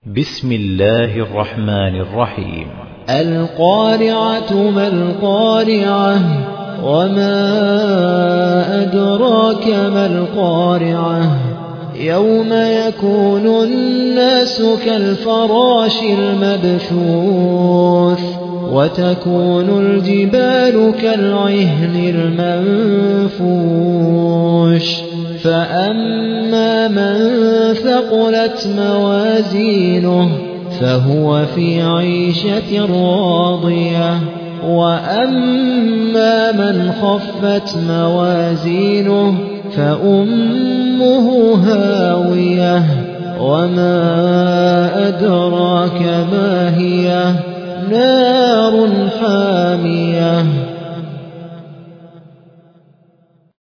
بسم الله الرحمن الرحيم. القارعة ما القارعة وما أدراك ما القارعة يوم يكون الناس كالفراش المبثوث وتكون الجبال كالعهن المنفوش فأما من ثقلت موازينه فهو في عيشة راضية وأما من خفت موازينه فأمه هاوية وما أدراك ما هي نار حامية